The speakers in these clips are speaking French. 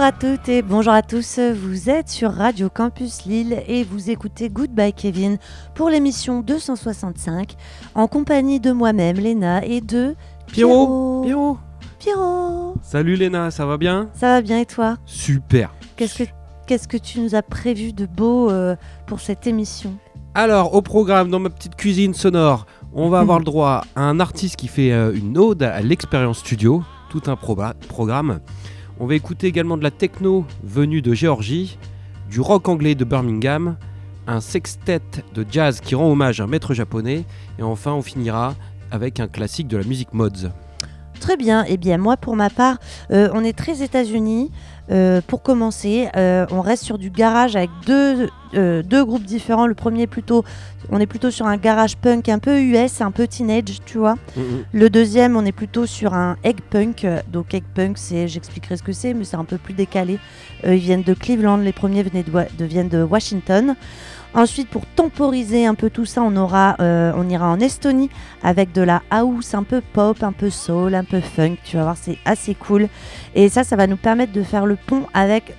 à toutes et bonjour à tous, vous êtes sur Radio Campus Lille et vous écoutez Goodbye Kevin pour l'émission 265 en compagnie de moi-même, Léna, et de Pierrot. Salut Léna, ça va bien ? Ça va bien et toi ? Super. Qu'est-ce que tu nous as prévu de beau pour cette émission ? Alors, au programme, dans ma petite cuisine sonore, on va avoir le droit à un artiste qui fait une ode à l'expérience studio, tout un programme. On va écouter également de la techno venue de Géorgie, du rock anglais de Birmingham, un sextet de jazz qui rend hommage à un maître japonais, et enfin on finira avec un classique de la musique mods. Très bien, et bien moi pour ma part, on est très États-Unis. Pour commencer, on reste sur du garage avec deux groupes différents. Le premier on est plutôt sur un garage punk un peu US, un peu teenage, tu vois. Le deuxième, on est plutôt sur un egg punk. Donc egg punk, j'expliquerai ce que c'est, mais c'est un peu plus décalé. Ils viennent de Cleveland, les premiers viennent de Washington. Ensuite, pour temporiser un peu tout ça, on ira en Estonie avec de la house un peu pop, un peu soul, un peu funk. Tu vas voir, c'est assez cool. Et ça va nous permettre de faire le pont avec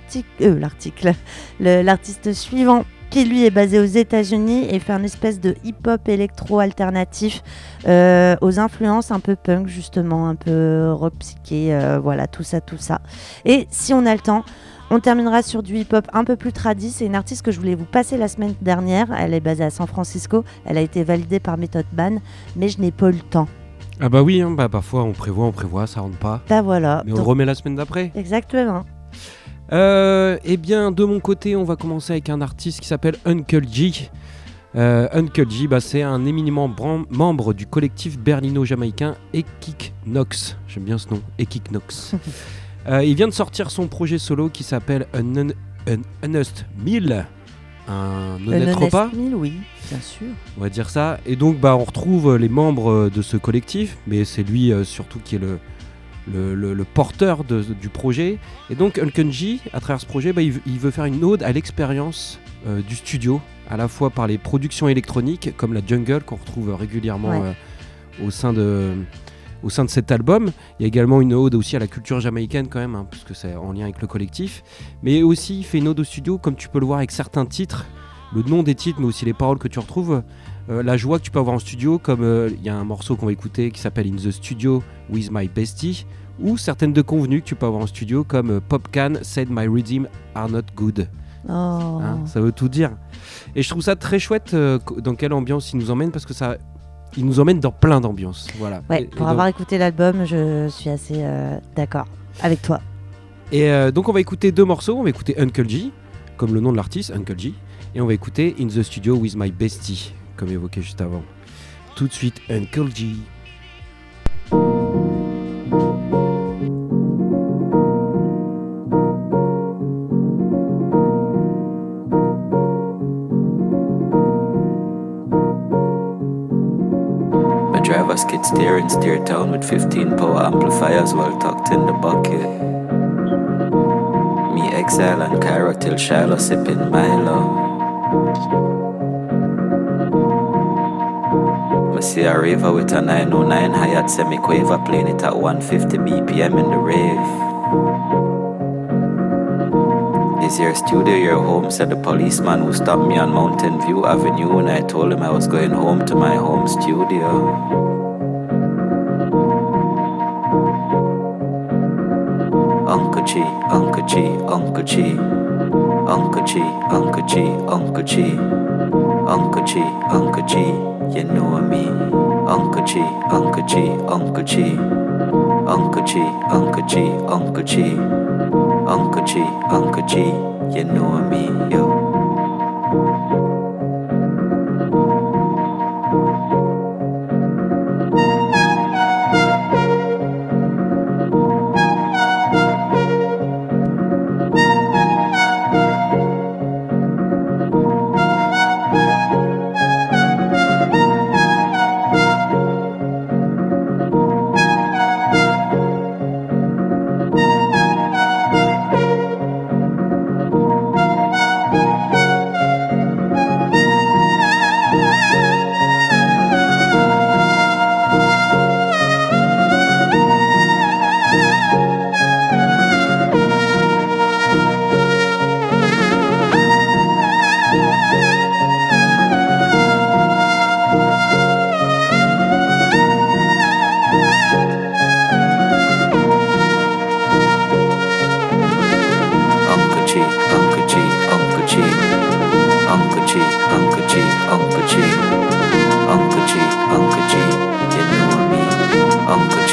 l'artiste suivant, qui lui est basé aux États-Unis et fait un espèce de hip-hop électro alternatif aux influences un peu punk, justement, un peu rock psyché, voilà, tout ça. Et si on a le temps, on terminera sur du hip-hop un peu plus tradi. C'est une artiste que je voulais vous passer la semaine dernière. Elle est basée à San Francisco. Elle a été validée par Method Man, mais je n'ai pas eu le temps. Ah bah oui, parfois on prévoit, ça rentre pas. Bah voilà. Mais on le remet la semaine d'après. Exactement. Eh bien, de mon côté, on va commencer avec un artiste qui s'appelle Uncle G. Uncle G, c'est un éminemment membre du collectif berlino-jamaïcain Ekik Nox. J'aime bien ce nom, Ekik Nox. Il vient de sortir son projet solo qui s'appelle Un Honest Meal. Un honnête repas. Meal, oui, bien sûr. On va dire ça. Et donc, on retrouve les membres de ce collectif, mais c'est lui surtout qui est le porteur du projet. Et donc, Uncle G, à travers ce projet, il veut faire une ode à l'expérience du studio, à la fois par les productions électroniques, comme la jungle qu'on retrouve régulièrement au sein de cet album. Il y a également une ode aussi à la culture jamaïcaine quand même, puisque c'est en lien avec le collectif. Mais aussi, il fait une ode au studio, comme tu peux le voir avec certains titres, le nom des titres, mais aussi les paroles que tu retrouves, la joie que tu peux avoir en studio, comme il y a un morceau qu'on va écouter qui s'appelle In the Studio with My Bestie, ou certaines de convenues que tu peux avoir en studio, comme Pop Can said my rhythm are not good. Ça veut tout dire. Et je trouve ça très chouette dans quelle ambiance il nous emmène, parce que il nous emmène dans plein d'ambiances. Voilà. Ouais, pour avoir écouté l'album, je suis assez d'accord avec toi. Et donc on va écouter deux morceaux. On va écouter Uncle G, comme le nom de l'artiste, Uncle G. Et on va écouter In the Studio with My Bestie, comme évoqué juste avant. Tout de suite, Uncle G. Skid steer and steer town with 15 power amplifiers well tucked in the bucket. Me exile and Cairo till Shiloh sipping Milo. Me see a raver with a 909 Hayat semi-quaver playing it at 150 BPM in the rave. Is your studio your home? Said the policeman who stopped me on Mountain View Avenue when I told him I was going home to my home studio. Uncle G, Uncle G, Uncle G, Uncle G, Uncle G, Uncle G, Uncle G, Uncle G, you know me. Uncle G, Uncle G, Uncle G, Uncle G, Uncle G, Uncle G, Uncle G, Uncle G, you know me, yo.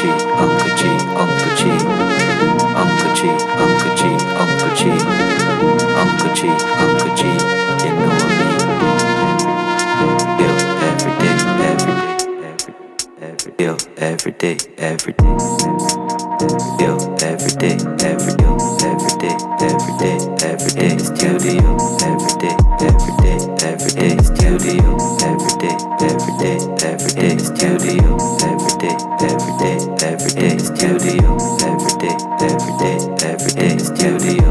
Uncle G, Uncle G, Uncle G, Uncle G, Uncle G, Uncle G, Uncle G, you know what I mean? Yo, every day, yo, every day, yo, every day, studio, every day, studio, every day, studio, every day, studio, every day, studio,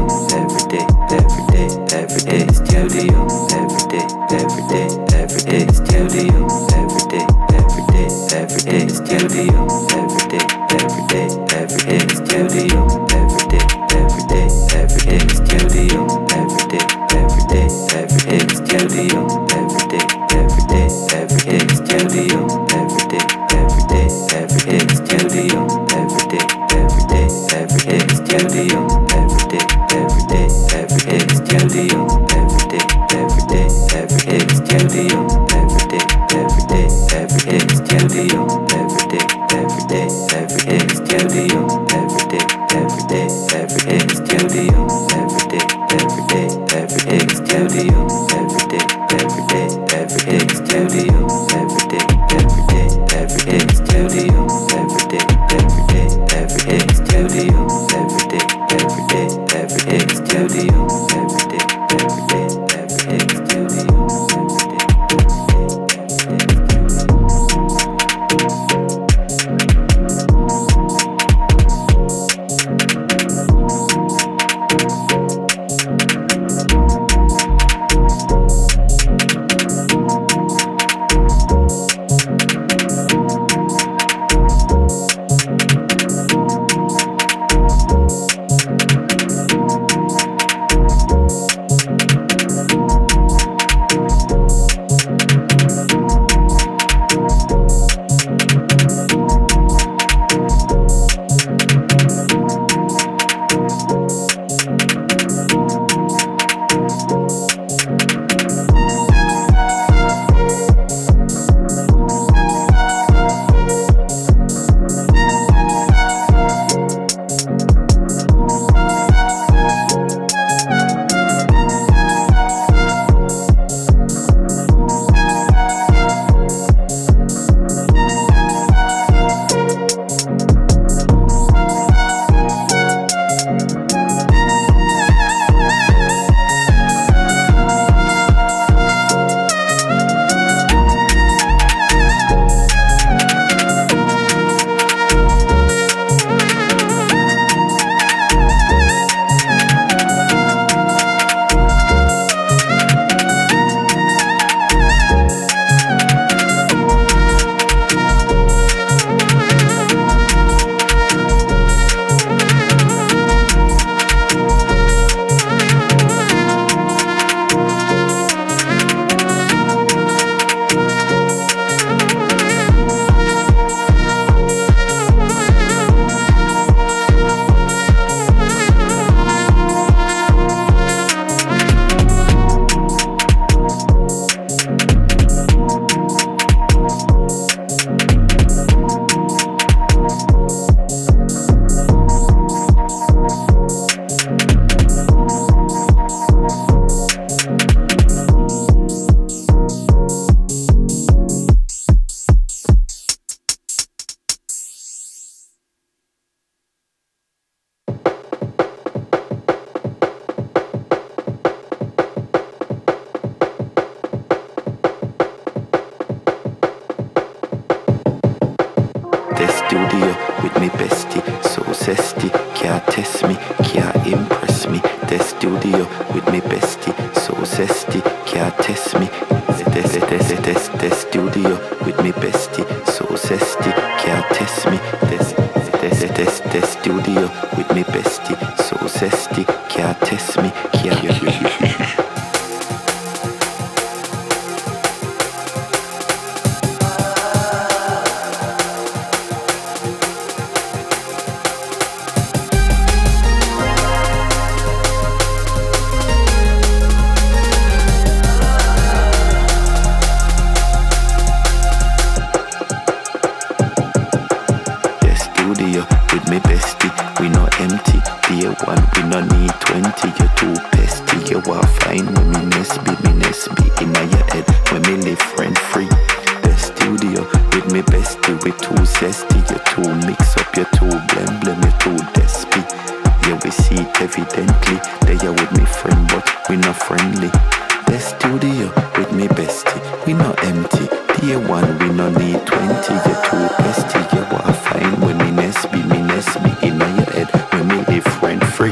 me bestie, we not empty. Dear one, we no need 20. You're too pesty, you are fine when me Nesby inna your head when me live friend free. The studio with me bestie, we too zesty. You too mix up, you too blem, you too despy. Yeah, we see it evidently. They are with me friend, but we not friendly. The studio with me bestie, we not empty. Dear one, we no need 20. You're too pesty, you are fine when me Nesby inna your head when me live friend free.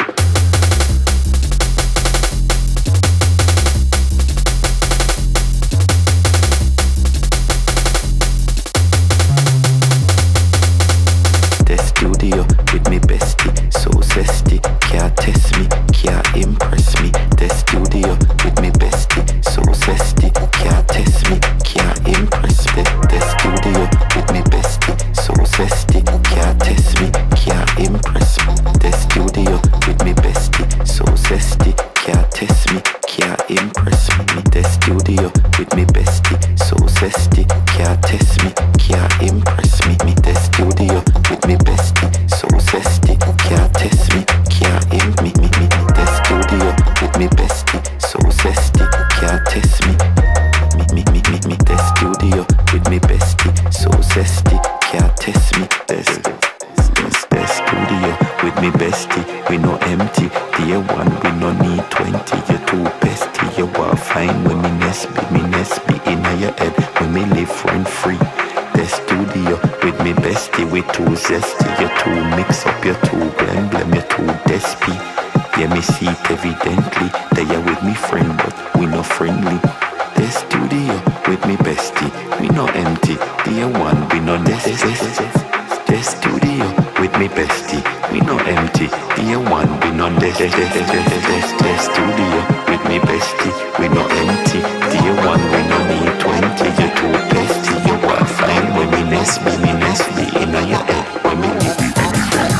The studio with me bestie, so zesty, can't test me, can't impress me. The studio with me bestie, so zesty, can't test me, can't impress me. The studio with me bestie, so zesty, can't test me, can't impress me. The studio with me bestie, so zesty, can't test me, can't impress me. The studio with me bestie, so zesty, can't test me, can't impress me. The studio with me bestie, so zesty, can't test me, can't impress me. The studio with me bestie, so zesty, can't test me. The studio with me bestie, so zesty, can't test me. The studio with me bestie, we no empty. Dear one, we no need 20. You're too pesty, you are fine when me Nesby inna your head when me live friend free. The studio with me bestie, we too zesty. You too mix up, you too blem, you too despy. Yeah, me see it evidently. They are with me friend, but we no friendly. The studio with me bestie, we no empty. Dear one, we no necessary. The studio with me bestie, we no empty. Dear one, we no necessary. The studio with me bestie, we no empty. Dear one, we no need 20. You're too pesty, you are fine when me Nesby inna your head when me live friend free.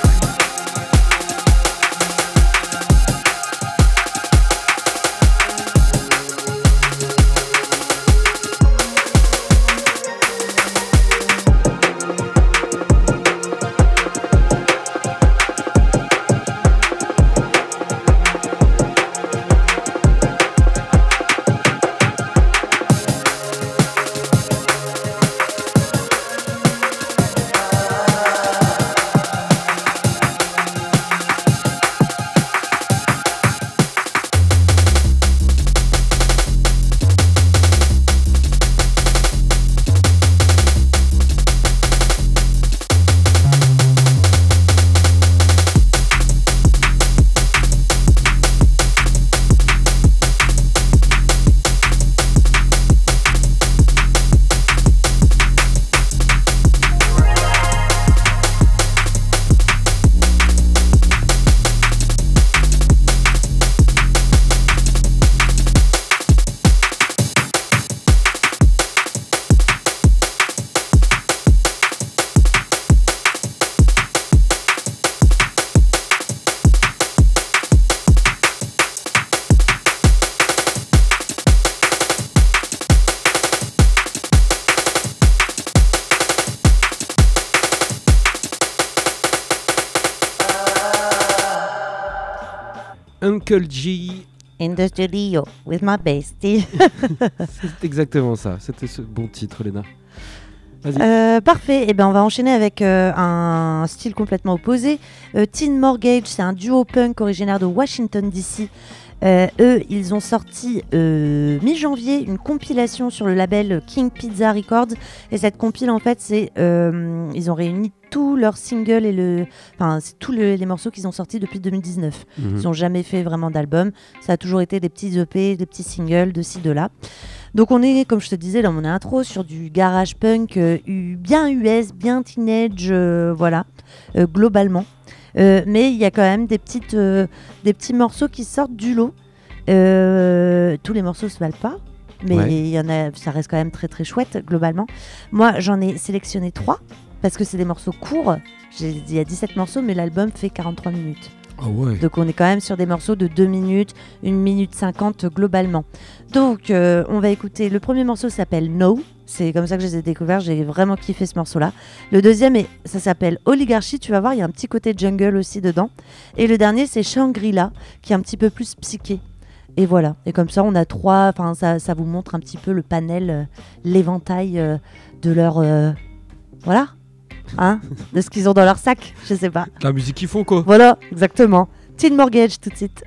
Uncle G. In the studio with my bestie. C'est exactement ça. C'était ce bon titre, Léna. Vas-y. Parfait. Et ben on va enchaîner avec un style complètement opposé. Teen Mortgage, c'est un duo punk originaire de Washington DC. Eux, ils ont sorti mi-janvier une compilation sur le label King Pizza Records. Et cette compile, en fait, c'est ils ont réuni tous leurs singles c'est tous les morceaux qu'ils ont sortis depuis 2019. Ils n'ont jamais fait vraiment d'album. Ça a toujours été des petits EP, des petits singles de ci, de là. Donc on est, comme je te disais dans mon intro, sur du garage punk bien US, bien teenage, globalement. Mais il y a quand même des petits morceaux qui sortent du lot. Tous les morceaux se valent pas, mais il y en a, ça reste quand même très très chouette globalement. Moi j'en ai sélectionné 3 parce que c'est des morceaux courts. Il y a 17 morceaux, mais l'album fait 43 minutes. Oh ouais. Donc on est quand même sur des morceaux de 2 minutes, 1 minute 50 globalement. Donc on va écouter, le premier morceau s'appelle No. C'est comme ça que je les ai découverts. J'ai vraiment kiffé ce morceau-là. Le deuxième, ça s'appelle Oligarchie. Tu vas voir, il y a un petit côté jungle aussi dedans. Et le dernier, c'est Shangri-La, qui est un petit peu plus psyché. Et voilà. Et comme ça, on a trois. Enfin, ça vous montre un petit peu le panel, l'éventail de leur. Voilà. Hein, de ce qu'ils ont dans leur sac. Je sais pas. La musique qu'ils font, quoi. Voilà, exactement. Teen Mortgage, tout de suite.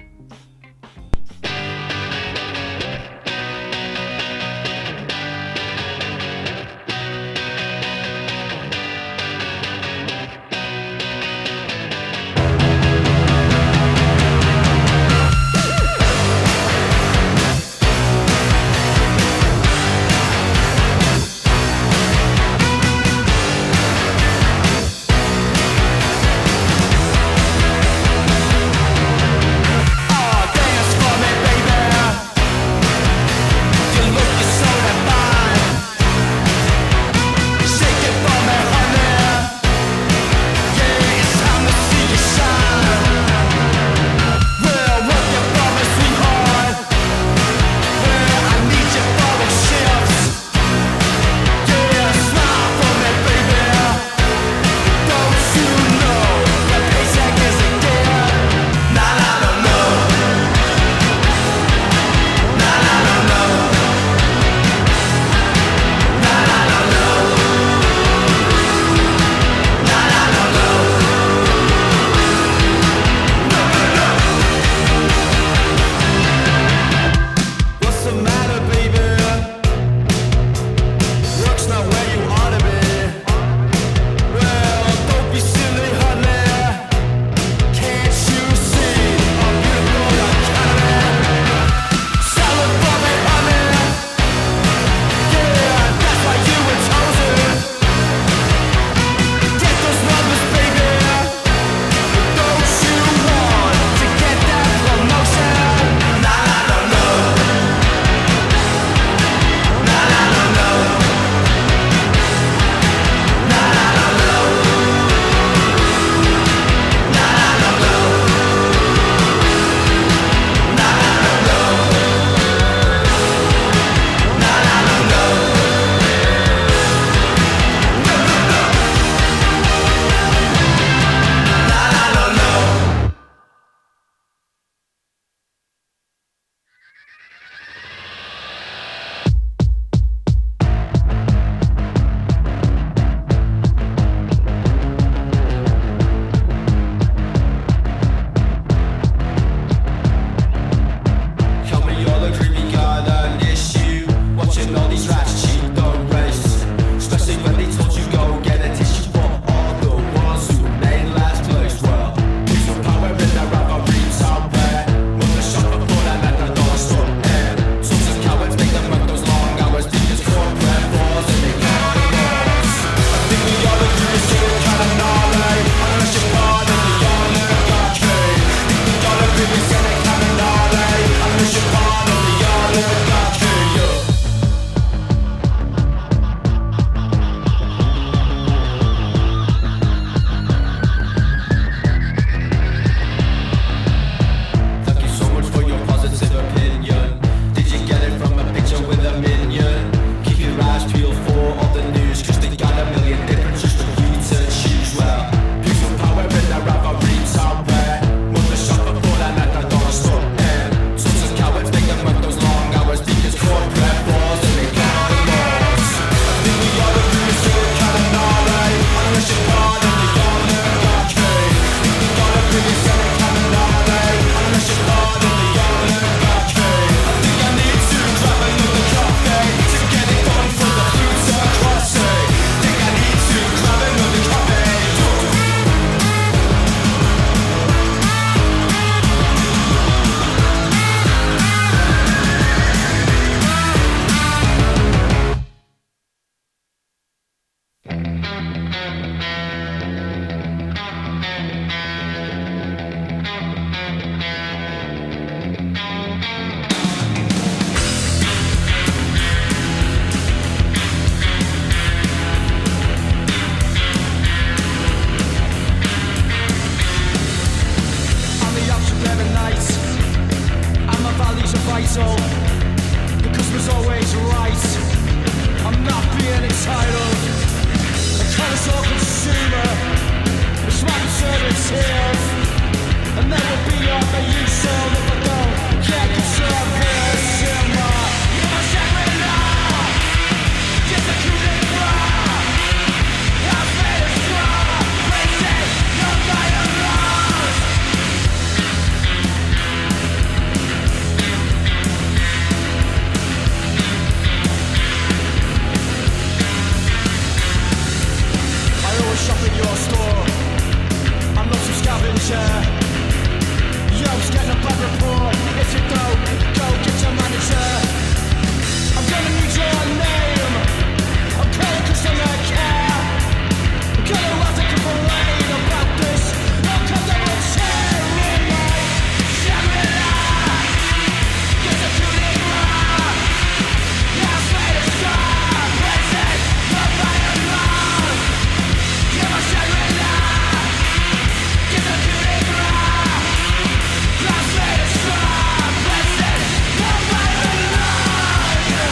manager. You'll get a bad report if you don't go get your manager. I'm gonna need your name. I'm calling 'cause I care. I'm gonna have to complain about this uncomfortable chair in my Shangri-La. Get a feeling wrong. Now play the star. Present, not right or wrong. You're my Shangri-La. Get a feeling wrong. Now play the star. Present, not right or wrong.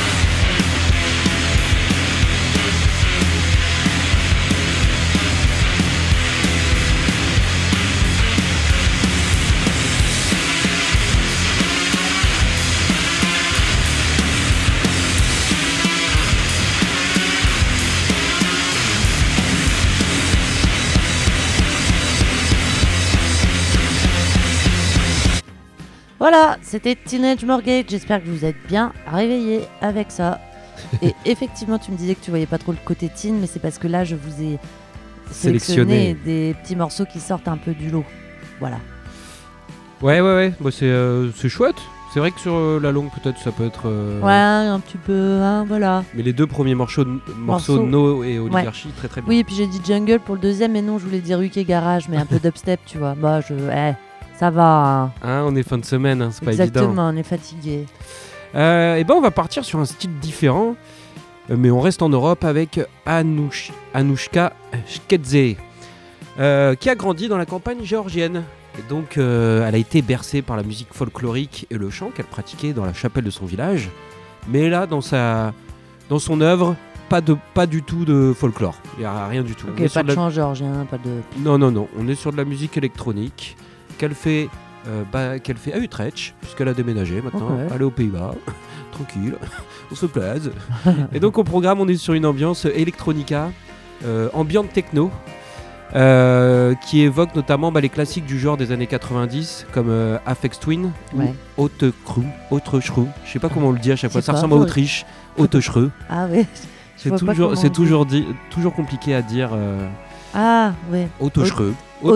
Voilà, c'était Teenage Mortgage. J'espère que vous êtes bien réveillés avec ça. Et effectivement, tu me disais que tu voyais pas trop le côté teen, mais c'est parce que là, je vous ai sélectionné des petits morceaux qui sortent un peu du lot. Voilà. Ouais. Bah, c'est chouette. C'est vrai que sur la longue, peut-être, ça peut être. Ouais, un petit peu, hein, voilà. Mais les deux premiers morceaux de No et Oligarchy, très très bien. Oui, et puis j'ai dit Jungle pour le deuxième, mais non, je voulais dire UK Garage, mais un peu dubstep, tu vois. Bah, ça va. Hein, on est fin de semaine, hein, c'est pas évident. Exactement, on est fatigué. Et ben on va partir sur un style différent, mais on reste en Europe avec Anouchka Shkedze, qui a grandi dans la campagne géorgienne. Et donc elle a été bercée par la musique folklorique et le chant qu'elle pratiquait dans la chapelle de son village. Mais là, dans son œuvre, pas du tout de folklore. Il n'y a rien du tout. Ok, pas de chant géorgien, pas de... Non. On est sur de la musique électronique qu'elle fait à Utrecht, puisqu'elle a déménagé maintenant. Okay. Elle est aux Pays-Bas, tranquille, on se place. Et donc au programme, on est sur une ambiance electronica, ambiante techno, qui évoque notamment les classiques du genre des années 90, comme Aphex Twin ou Autoschru. Je sais pas comment on le dit à chaque fois, ça ressemble à Autriche, Autoschru. Ah oui, c'est toujours compliqué à dire. Ah oui. Autoschru.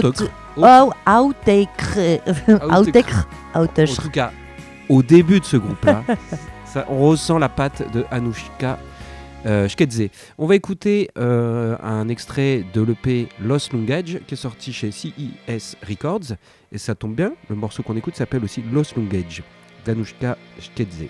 En tout cas, au début de ce groupe-là, on ressent la patte de Anouchka Shkedze. On va écouter un extrait de l'EP Lost Language qui est sorti chez CES Records. Et ça tombe bien, le morceau qu'on écoute s'appelle aussi Lost Language d'Anouchka Shkedze.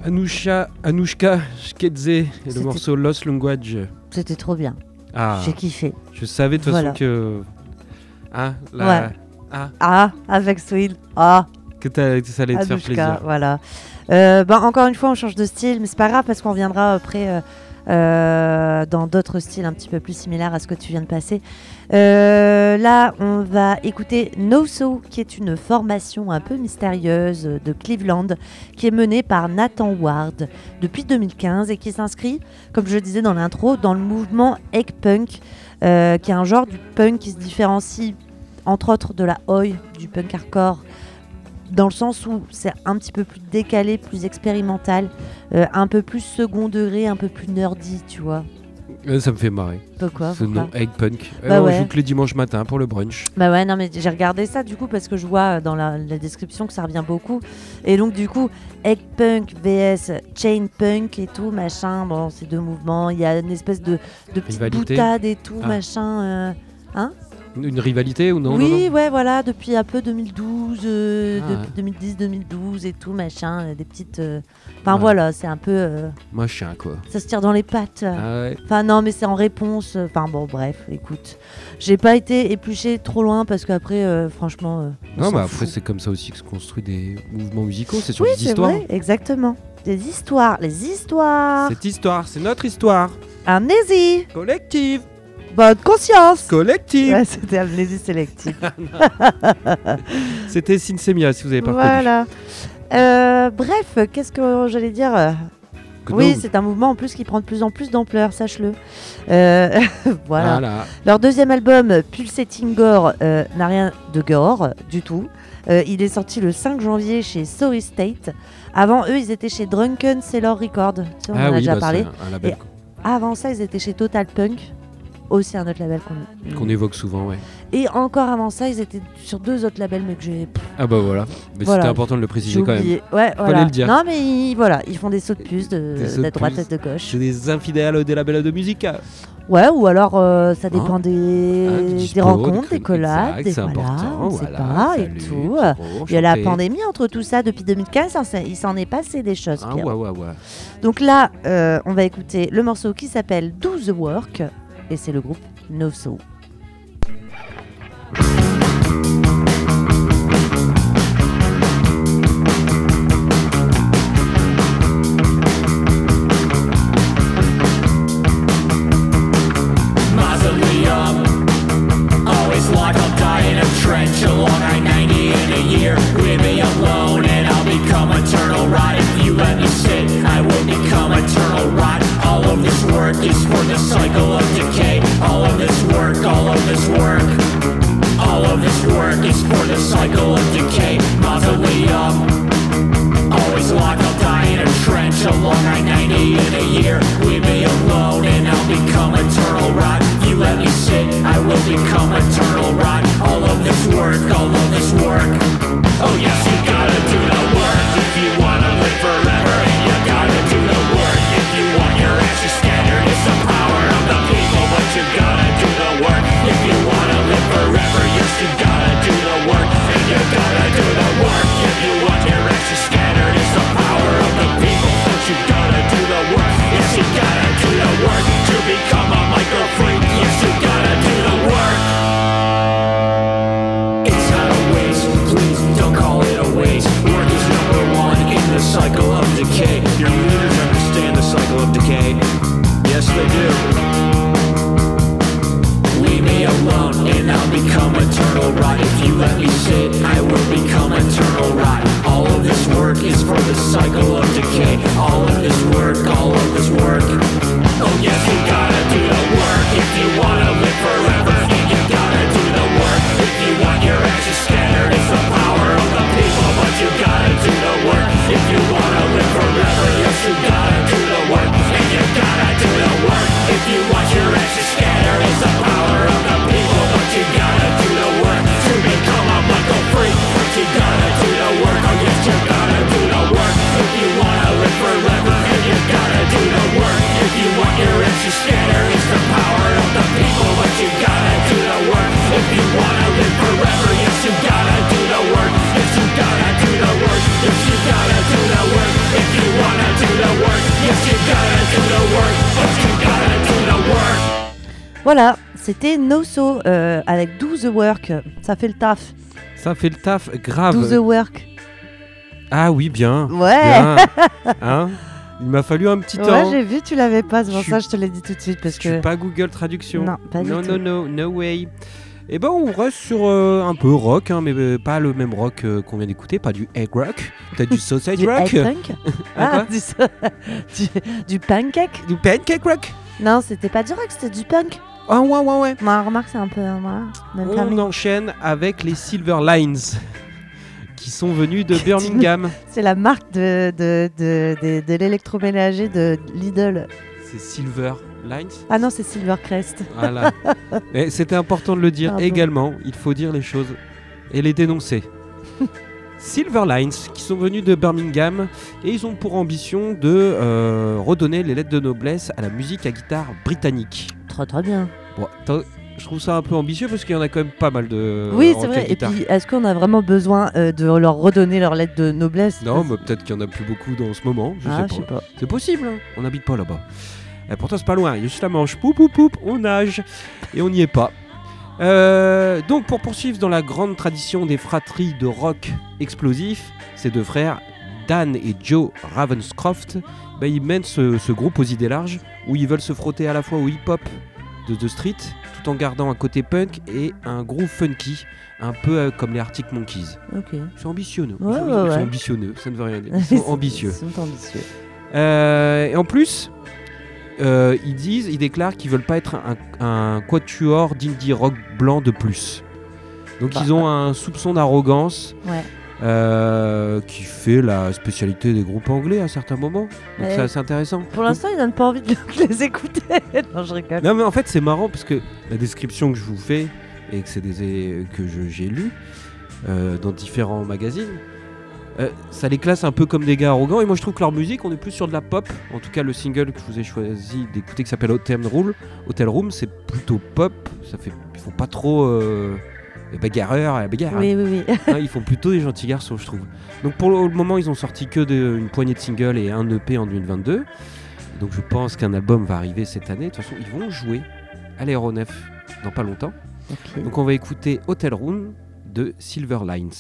Anushka Shkedze et le C'était- morceau Lost Language. C'était trop bien. Ah, J'ai kiffé. je savais de toute Voilà. façon que. Ah, Ouais. Ah, Ah, avec Sweet. Ah, que ça allait te faire Anushka, plaisir. voilà. Encore une fois, on change de style, mais c'est pas grave parce qu'on reviendra après dans d'autres styles un petit peu plus similaires à ce que tu viens de passer. Là, on va écouter No So, qui est une formation un peu mystérieuse de Cleveland, qui est menée par Nathan Ward depuis 2015 et qui s'inscrit, comme je le disais dans l'intro, dans le mouvement egg punk, qui est un genre du punk qui se différencie entre autres de la oi, du punk hardcore, dans le sens où c'est un petit peu plus décalé, plus expérimental, un peu plus second degré, un peu plus nerdy, tu vois. Ça me fait marrer. Pourquoi Ce nom, Egg Punk. Bah On ouais. joue que les dimanches matins pour le brunch. Bah ouais, non mais j'ai regardé ça du coup parce que je vois dans la description que ça revient beaucoup. Et donc du coup, egg punk vs chain punk et tout, machin, bon c'est deux mouvements, il y a une espèce de petite Rivalité. boutade et tout, Ah. machin. Une rivalité ou non? Oui, non ouais, voilà, depuis un peu 2012, Ah, depuis 2010-2012 et tout, machin, des petites... Enfin Ouais. voilà, c'est un peu... Machin, quoi. ça se tire dans les pattes. Ah ouais. Enfin non, mais c'est en réponse. Enfin bon, bref, écoute. J'ai pas été épluché trop loin parce qu'après, franchement... on Non, s'en mais après, fout. c'est comme ça aussi que se construit des mouvements musicaux. C'est sur Oui, des c'est histoires. vrai, exactement. Des histoires, les histoires. Cette histoire, c'est notre histoire. Amnésie, Collective. bonne conscience. Collective. Ouais, c'était amnésie sélective. C'était Synsemia, si vous avez pas reconnu. Voilà. Bref, qu'est-ce que j'allais dire Que Oui, non. c'est un mouvement en plus qui prend de plus en plus d'ampleur, sache-le. Voilà. Voilà. Leur deuxième album, Pulsating Gore, n'a rien de gore du tout. Il est sorti le 5 janvier chez Sorry State. Avant eux, ils étaient chez Drunken Sailor Record. Tu sais, on en a déjà bah, parlé. c'est un label Avant ça, ils étaient chez Total Punk. Aussi un autre label qu'on évoque souvent, ouais. Et encore avant ça, ils étaient sur deux autres labels, mais que j'ai Ah bah voilà. Mais Voilà. c'était important de le préciser j'ai quand même. oublié. Ouais, voilà. le dire. Non, mais voilà, ils font des sauts de puce Des sauts de de droite puce. et de gauche. C'est des infidèles des labels de musique. Ouais, ou alors ça dépend des dispo, rencontres, des exact, collabs, c'est des voilà, important, on sait voilà, pas salut, et tout. Pierrot, Il y a la enchanté. pandémie entre tout ça depuis 2015, il s'en est passé des choses. Ah Pierre. ouais. Donc là, on va écouter le morceau qui s'appelle Do the Work et c'est le groupe No So. Mausoleum. Always locked up, die in a trench along I-90 in a year. Leave me alone and I'll become eternal rot. If you let me sit, I will become eternal rot. All of this work is for the cycle of decay. All of this work, all of this work. All of this work is for the cycle of decay. Mausoleum. Always locked up, die in a trench along I-90 in a year. Leave me alone and I'll become eternal rot. If you let me sit, I will become eternal rot. All of this work, all of this work. Oh yes, you gotta do the work if you wanna live forever. And you gotta do the work if you want your ashes scattered. It's the power of the people, but you gotta do the work if you wanna live forever. Yes, you gotta do the work, and you gotta do the work if you want your ashes scattered. It's the power of the people, but you gotta do the work. Yes, you gotta do the work to become a micro freak. Yes, you gotta do the work. It's not a waste, please don't call it a waste. Work is number one in the cycle of decay. Your leaders understand the cycle of decay. Yes, they do. Leave me alone and I'll become eternal rot. If you let me sit, I will become eternal rot. All of this work is for the cycle of decay. All of this work, all of this work. Oh yes, you gotta do the work if you wanna live forever. And you gotta do the work if you want your ashes scattered. It's the power of the people, but you gotta do the work if you wanna live forever. Yes, you gotta do the work, and you gotta do the work if you want your ashes scattered. It's the power of the people, but you gotta do the work to become a Michael freak. But you gotta do the work, oh yes, you gotta do the work if you wanna live forever. And you gotta do the work if you want your ashes scattered. It's the power of the people, but you gotta do the work if you wanna live forever. Yes, you gotta do the work. Yes, you gotta do the work. Yes, you gotta do the work if you wanna do Voilà, c'était No So avec Do The Work. Ça fait le taf. Ça fait le taf grave. Do The Work. Ah oui, bien. Ouais. Bien. Hein, il m'a fallu un petit temps. Ouais, j'ai vu, tu l'avais pas. C'est pour Je ça que je te l'ai dit tout de suite. Parce Je suis que... pas Google Traduction. Non, pas du tout. No way. Et ben on reste sur un peu rock, hein, mais pas le même rock qu'on vient d'écouter, pas du egg rock, peut-être du sausage Du rock. egg punk. Quoi du pancake. Du pancake rock. Non, c'était pas du rock, c'était du punk. Ah ouais. Moi, remarque, c'est un peu... voilà, même On famille. enchaîne avec les Silver Lines qui sont venus de Birmingham. C'est la marque de l'électroménager de Lidl. C'est Silver Lines. Ah non, c'est Silvercrest. Voilà. Et c'était important de le dire Pardon. également. Il faut dire les choses et les dénoncer. Silver Lines qui sont venus de Birmingham et ils ont pour ambition de redonner les lettres de noblesse à la musique à guitare britannique. Très très bien. Bon, je trouve ça un peu ambitieux parce qu'il y en a quand même pas mal de Oui, rock c'est à vrai. Et guitare. puis, est-ce qu'on a vraiment besoin de leur redonner leur lettre de noblesse? Non, mais peut-être qu'il y en a plus beaucoup dans ce moment. Je Ah, sais pas. C'est possible, hein. On n'habite pas là-bas. Pourtant, c'est pas loin. Il y a juste la Manche. Poup, on nage. Et on n'y est pas. Donc, pour poursuivre dans la grande tradition des fratries de rock explosif, ces deux frères, Dan et Joe Ravenscroft, ils mènent ce groupe aux idées larges où ils veulent se frotter à la fois au hip-hop de The Street tout en gardant un côté punk et un groove funky, un peu comme les Arctic Monkeys. Ok. Ils sont ambitieux. Ouais, Ils ouais. sont ambitieux, ça ne veut rien dire. Ils sont ambitieux. Ils sont ambitieux. Et en plus, ils déclarent qu'ils veulent pas être un quatuor d'indie rock blanc de plus. Donc ils ont un soupçon d'arrogance Ouais. qui fait la spécialité des groupes anglais à certains moments. Donc Ouais. c'est assez intéressant. Pour l'instant, ils donnent pas envie de les écouter. Non, je rigole. Non mais en fait c'est marrant parce que la description que je vous fais et que j'ai lu dans différents magazines, ça les classe un peu comme des gars arrogants et moi je trouve que leur musique on est plus sur de la pop. En tout cas le single que je vous ai choisi d'écouter qui s'appelle Hotel Room, c'est plutôt pop. Ils font pas trop les bagarreurs à la bagarre. Oui. Hein, ils font plutôt des gentils garçons je trouve. Donc pour le moment ils ont sorti que une poignée de singles et un EP en 2022. Donc je pense qu'un album va arriver cette année. De toute façon ils vont jouer à l'Aéronef dans pas longtemps. Ok. Donc on va écouter Hotel Room de Silver Lines.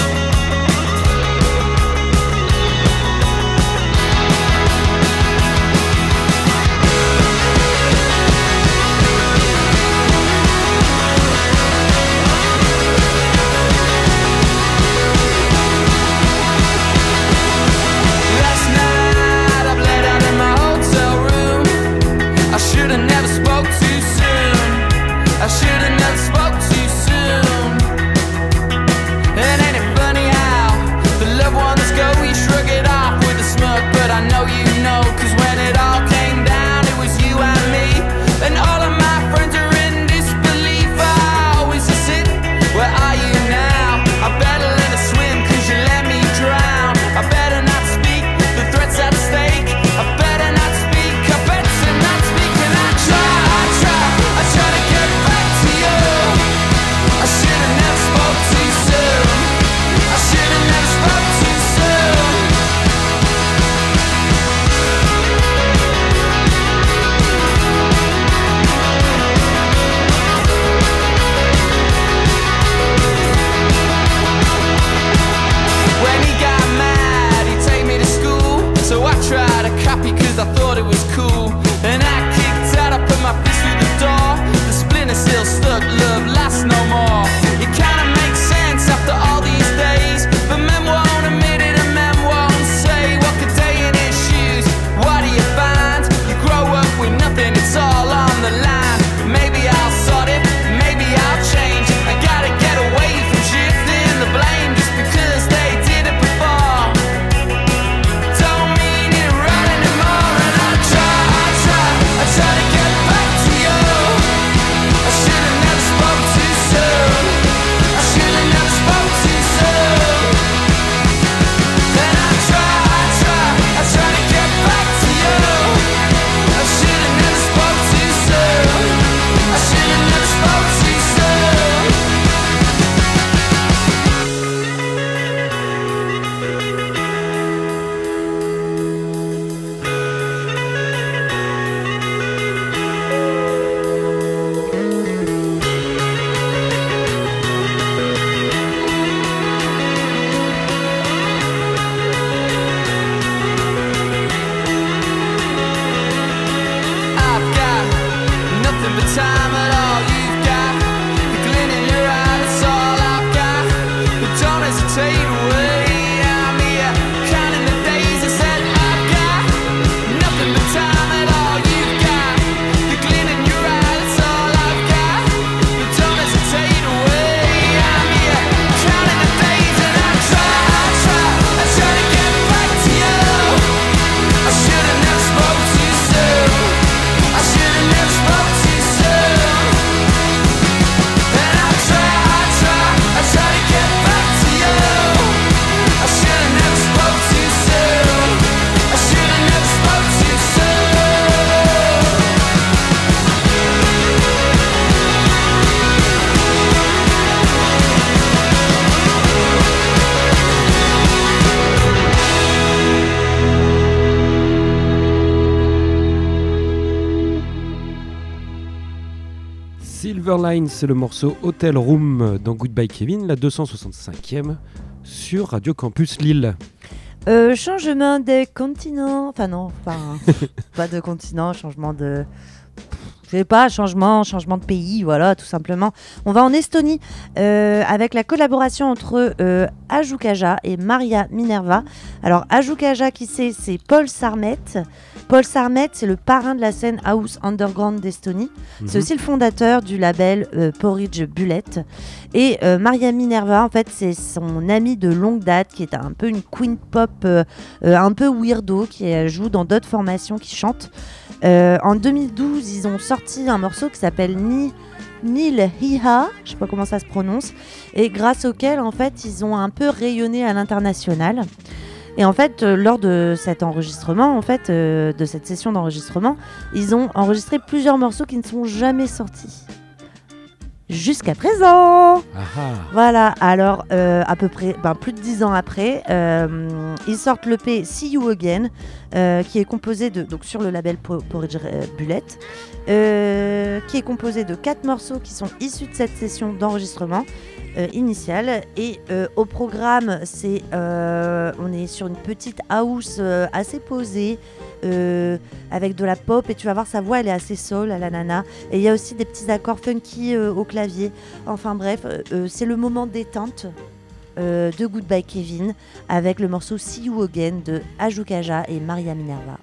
Hotel Silverline, c'est le morceau Hotel Room dans Goodbye Kevin, la 265e sur Radio Campus Lille. Changement de continent. Enfin non, pas de continent, changement de... Je sais pas, changement de pays, voilà, tout simplement. On va en Estonie avec la collaboration entre Ajukaja et Maria Minerva. Alors Ajukaja, qui c'est Paul Sarmet. Paul Sarmet, c'est le parrain de la scène House Underground d'Estonie. C'est aussi le fondateur du label Porridge Bullet. Et Maria Minerva, en fait, c'est son amie de longue date qui est un peu une queen pop un peu weirdo, qui joue dans d'autres formations, qui chante. En 2012, ils ont sorti un morceau qui s'appelle Nil Hiha, je sais pas comment ça se prononce, et grâce auquel en fait ils ont un peu rayonné à l'international. Et en fait, lors de cet enregistrement, de cette session d'enregistrement, ils ont enregistré plusieurs morceaux qui ne sont jamais sortis. Jusqu'à présent. Voilà, alors à peu près plus de 10 ans après, ils sortent l'EP See You Again, qui est composé de, donc sur le label Porridge Bullet, qui est composé de 4 morceaux qui sont issus de cette session d'enregistrement initiale. Et au programme, on est sur une petite house assez posée, avec de la pop, et tu vas voir, sa voix elle est assez soul à la nana, et il y a aussi des petits accords funky au clavier. Enfin bref, c'est le moment détente de Goodbye Kevin avec le morceau See You Again de Ajukaja et Maria Minerva.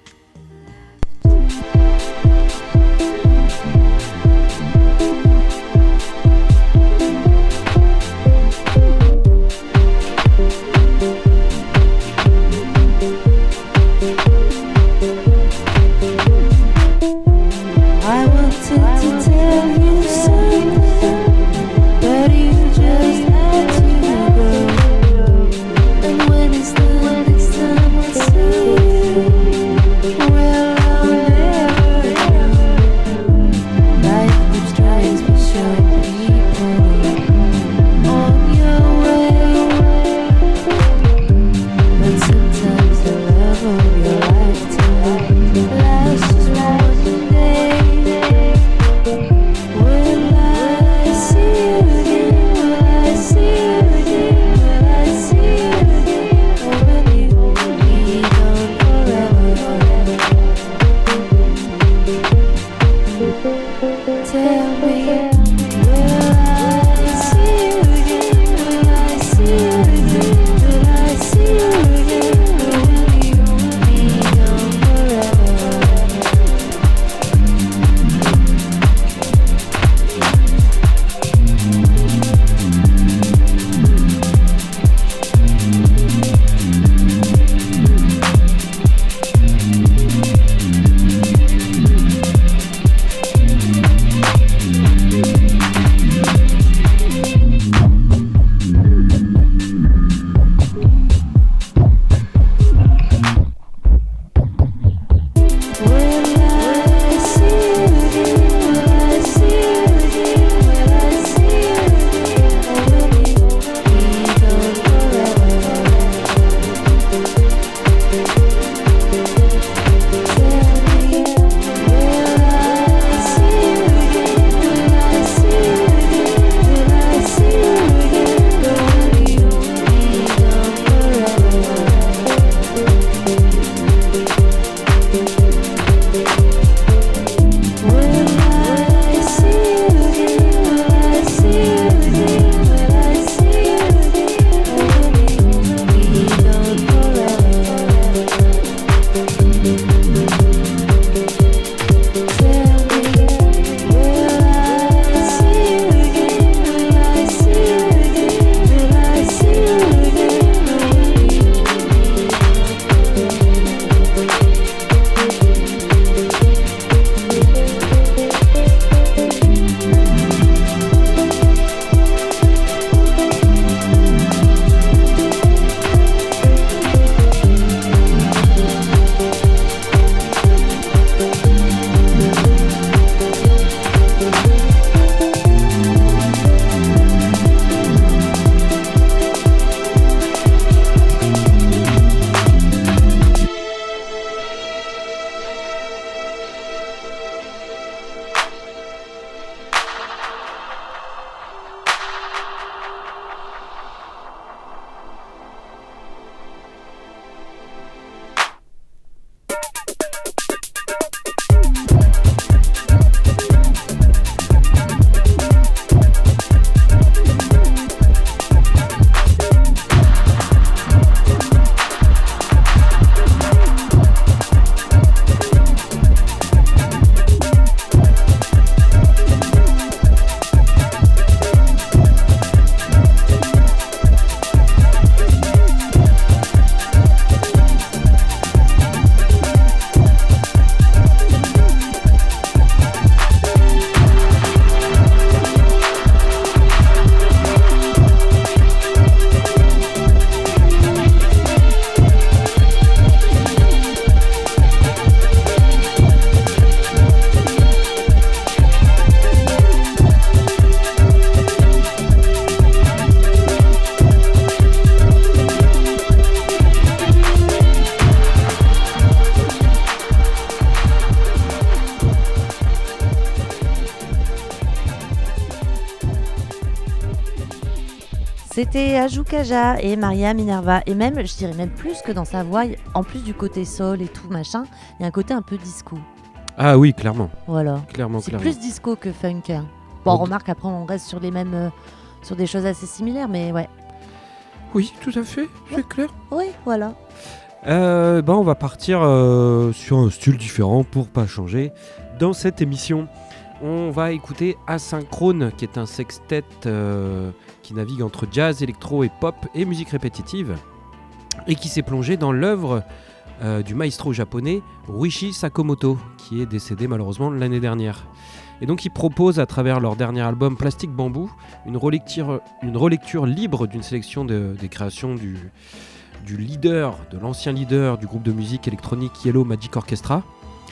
C'était Aju Kaja et Maria Minerva. Et même, je dirais même plus que dans sa voix, en plus du côté soul et tout machin, il y a un côté un peu disco. Ah oui, clairement. Voilà. Clairement, C'est clairement. plus disco que funk. Hein. Bon, Bon. remarque, après, on reste sur les mêmes. Sur des choses assez similaires, mais ouais. Oui, tout à fait, c'est clair. Oui, voilà. On va partir sur un style différent pour pas changer. Dans cette émission, on va écouter Asynchrone, qui est un sextet qui navigue entre jazz, électro et pop et musique répétitive, et qui s'est plongé dans l'œuvre du maestro japonais Ryuichi Sakamoto, qui est décédé malheureusement l'année dernière. Et donc ils proposent à travers leur dernier album Plastic Bamboo une relecture libre d'une sélection des créations du leader, de l'ancien leader du groupe de musique électronique Yellow Magic Orchestra.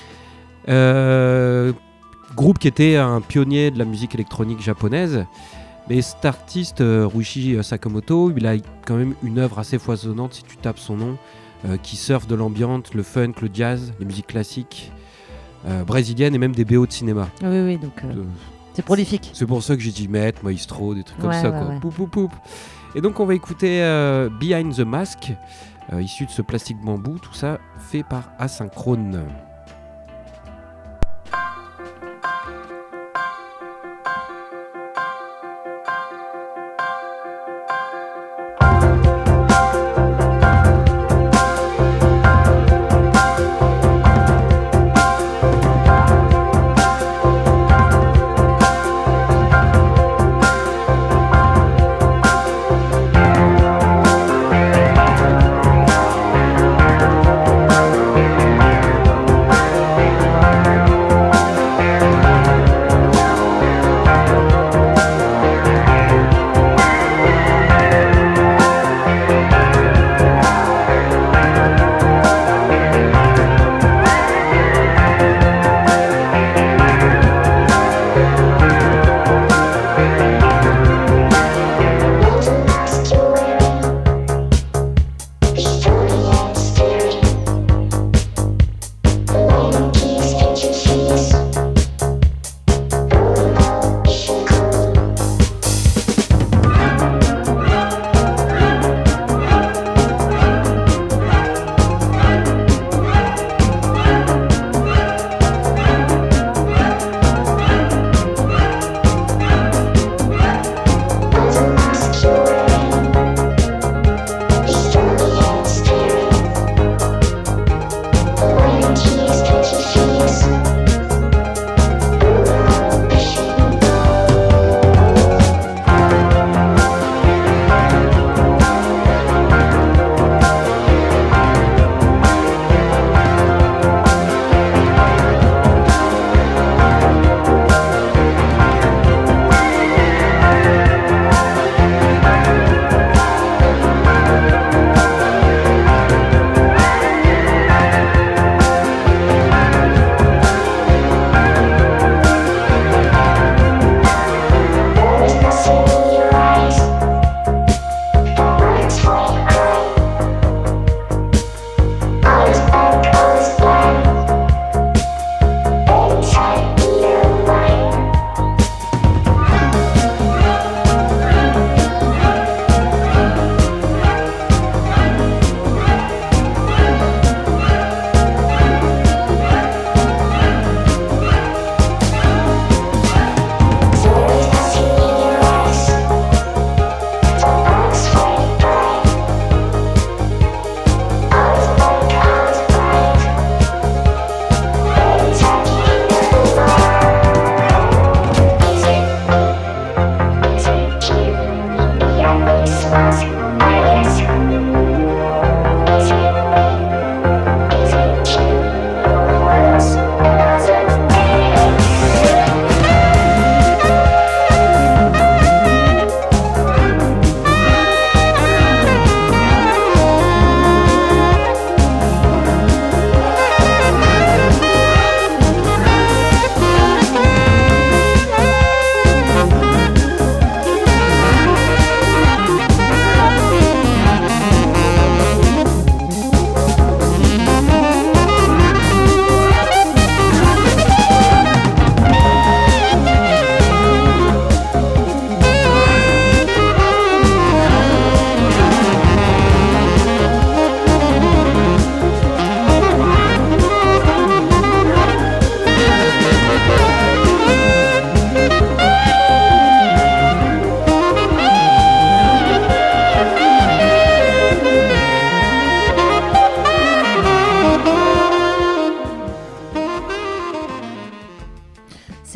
Groupe qui était un pionnier de la musique électronique japonaise. Mais cet artiste, Ryuichi Sakamoto, il a quand même une œuvre assez foisonnante si tu tapes son nom, qui surfe de l'ambiance, le funk, le jazz, les musiques classiques brésiliennes et même des BO de cinéma. Oui, donc c'est prolifique. C'est pour ça que j'ai dit Maître, Maestro, des trucs comme Ouais, ça. ouais, Quoi. ouais. Poup, poup, poup. Et donc on va écouter Behind the Mask, issu de ce plastique bambou, tout ça fait par Asynchrone.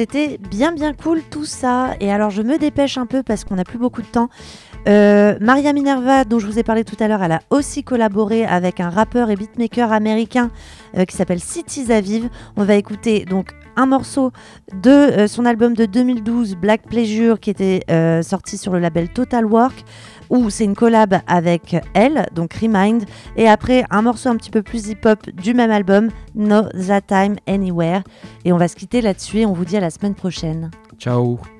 c'était bien cool tout ça. Et alors je me dépêche un peu parce qu'on n'a plus beaucoup de temps. Maria Minerva, dont je vous ai parlé tout à l'heure, elle a aussi collaboré avec un rappeur et beatmaker américain qui s'appelle Cities Aviv. On va écouter donc un morceau de son album de 2012, Black Pleasure, qui était sorti sur le label Total Work, où c'est une collab avec elle, donc Remind, et après un morceau un petit peu plus hip-hop du même album, No That Time Anywhere. Et on va se quitter là-dessus et on vous dit à la semaine prochaine. Ciao.